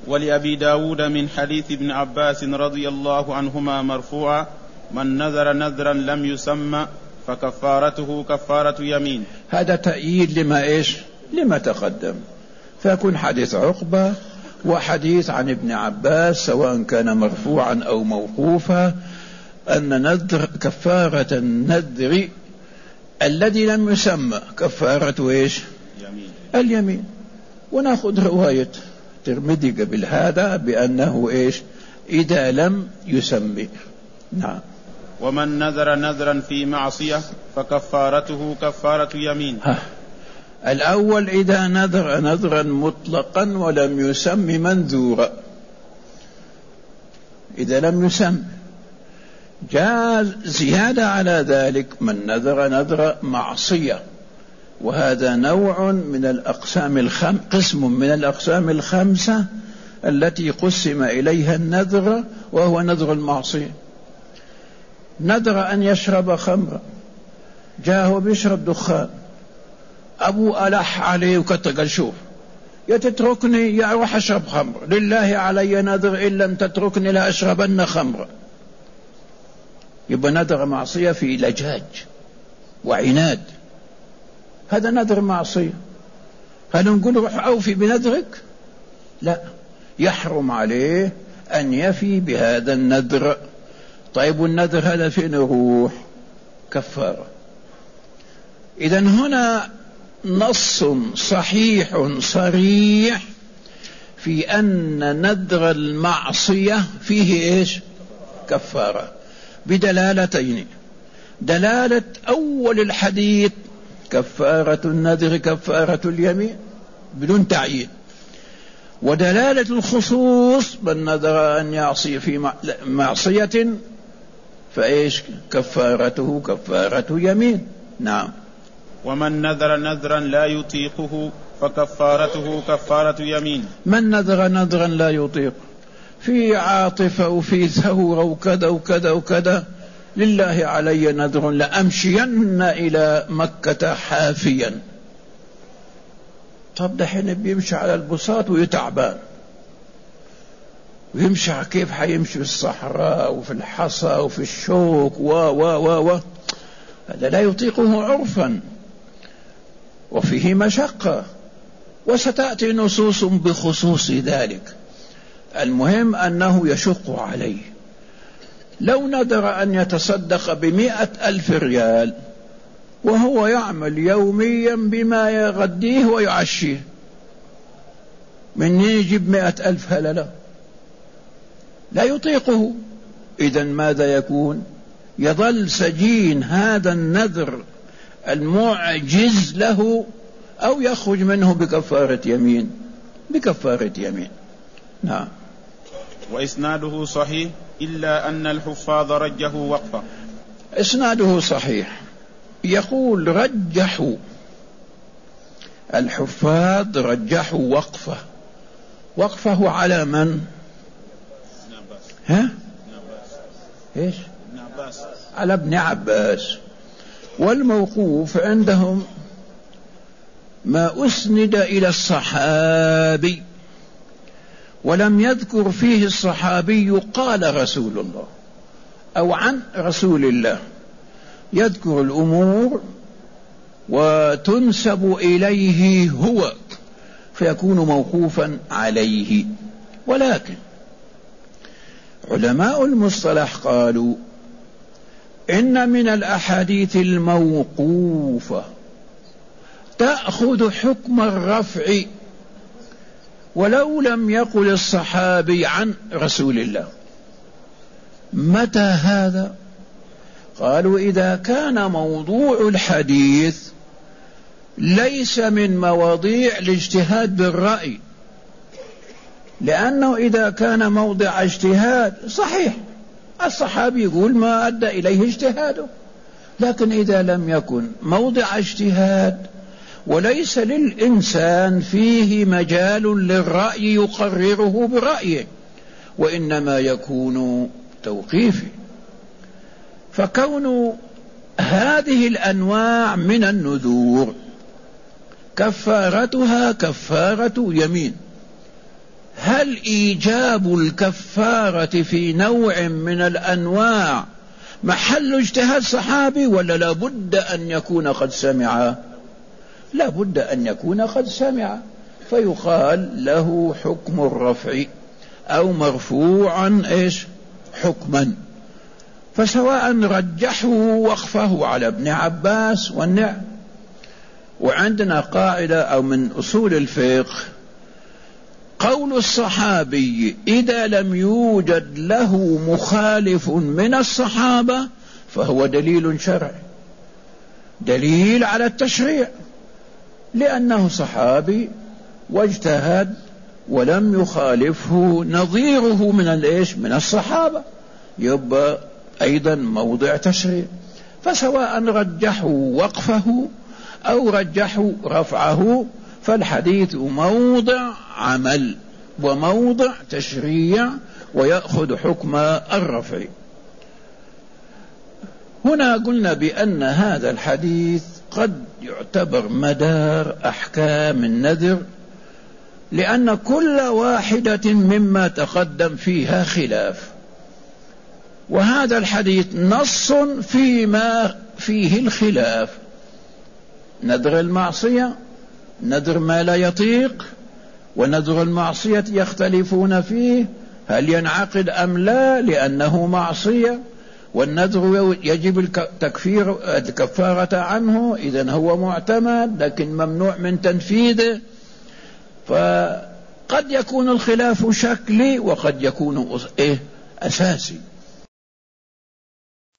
ولأبي داود من حديث ابن عباس رضي الله عنهما مرفوعا: من نذر نذرا لم يسمى فكفارته كفارة يمين. هذا تأييد لما تقدم، فيكون حديث عقبة وحديث عن ابن عباس سواء كان مرفوعا أو موقوفا أن نذر كفارة النذر الذي لم يسمى كفارة يمين. اليمين. ونأخذ رواية الترمذي قبل هذا بأنه إذا لم يسمي. نعم. ومن نذر نذرا في معصية فكفارته كفارة يمين. الأول إذا نذر نذرا مطلقا ولم يسم منذورا، إذا لم يسم. جاء زيادة على ذلك من نذر نذر معصية، وهذا نوع من الأقسام قسم من الأقسام الخمسة التي قسم إليها النذر، وهو نذر المعصية. نذر أن يشرب خمرا، جاء هو بيشرب دخان، أبو ألح عليه وقال شوف يا تتركني يا أروح أشرب خمر، لله علي نذر إن لم تتركني لا أشربن خمرا. يبقى نذر معصية في لجاج وعناد، هذا نذر معصية. هل نقول روح أوفي بنذرك؟ لا، يحرم عليه أن يفي بهذا النذر. طيب والنذر هذا فين يروح؟ كفارة. إذن هنا نص صحيح صريح في أن نذر المعصية فيه كفارة، بدلالتين: دلالة أول الحديث كفارة النذر كفارة اليمين بدون تعيين، ودلالة الخصوص من نذر أن يعصي في معصية كفارته كفارة يمين. نعم. ومن نذر نذرا لا يطيقه فكفارته كفارة يمين. من نذر نذرا لا يطيق في عاطفة وفي ثورة وكذا وكذا وكذا، لله علي نذر لأمشين إلى مكة حافيا. طب دحين بيمشي على البساط ويتعبان، ويمشي كيف حيمشي في الصحراء وفي الحصى وفي الشوك هذا لا يطيقه عرفا وفيه مشقة، وستأتي نصوص بخصوص ذلك. المهم أنه يشق عليه. لو نذر أن يتصدق ب100,000 ريال وهو يعمل يوميا بما يغديه ويعشيه، من يجيب 100,000 هللة؟ لا يطيقه. إذن ماذا يكون؟ يظل سجين هذا النذر المعجز له، أو يخرج منه بكفارة يمين. بكفارة يمين. نعم. وإسناده صحيح إلا أن الحفاظ رجه وقفة. إسناده صحيح، يقول رجحوا الحفاظ، رجحوا وقفة. وقفه على من؟ إيش؟ على ابن عباس. والموقوف عندهم ما أسند إلى الصحابي ولم يذكر فيه الصحابي قال رسول الله أو عن رسول الله، يذكر الأمور وتنسب إليه هو فيكون موقوفا عليه. ولكن علماء المصطلح قالوا إن من الأحاديث الموقوفة تأخذ حكم الرفع ولو لم يقل الصحابي عن رسول الله. متى هذا؟ قالوا إذا كان موضوع الحديث ليس من مواضيع الاجتهاد بالرأي، لأنه إذا كان موضع اجتهاد صحيح الصحابي يقول ما أدى إليه اجتهاده، لكن إذا لم يكن موضع اجتهاد وليس للإنسان فيه مجال للرأي يقرره برأيه، وإنما يكون توقيفي. فكون هذه الأنواع من النذور كفارتها كفارة يمين، هل إيجاب الكفارة في نوع من الأنواع محل اجتهاد صحابي ولا لا بد أن يكون قد سمع؟ لا بد أن يكون قد سمع، فيقال له حكم الرفع أو مرفوعا إيش حكما. فسواء رجحوا وقفه على ابن عباس والنعم. وعندنا قاعدة أو من أصول الفقه: قول الصحابي إذا لم يوجد له مخالف من الصحابة فهو دليل شرعي، دليل على التشريع، لأنه صحابي واجتهد ولم يخالفه نظيره من الصحابة، يبقى أيضا موضع تشريع. فسواء رجحوا وقفه أو رجحوا رفعه فالحديث موضع عمل وموضع تشريع ويأخذ حكم الرفع. هنا قلنا بأن هذا الحديث قد يعتبر مدار أحكام النذر، لأن كل واحدة مما تقدم فيها خلاف، وهذا الحديث نص فيما فيه الخلاف: نذر المعصية، نذر ما لا يطيق، ونذر المعصية يختلفون فيه هل ينعقد أم لا لأنه معصية، والنذر يجب الكفارة عنه إذن هو معتمد لكن ممنوع من تنفيذه. فقد يكون الخلاف شكلي وقد يكون أساسي.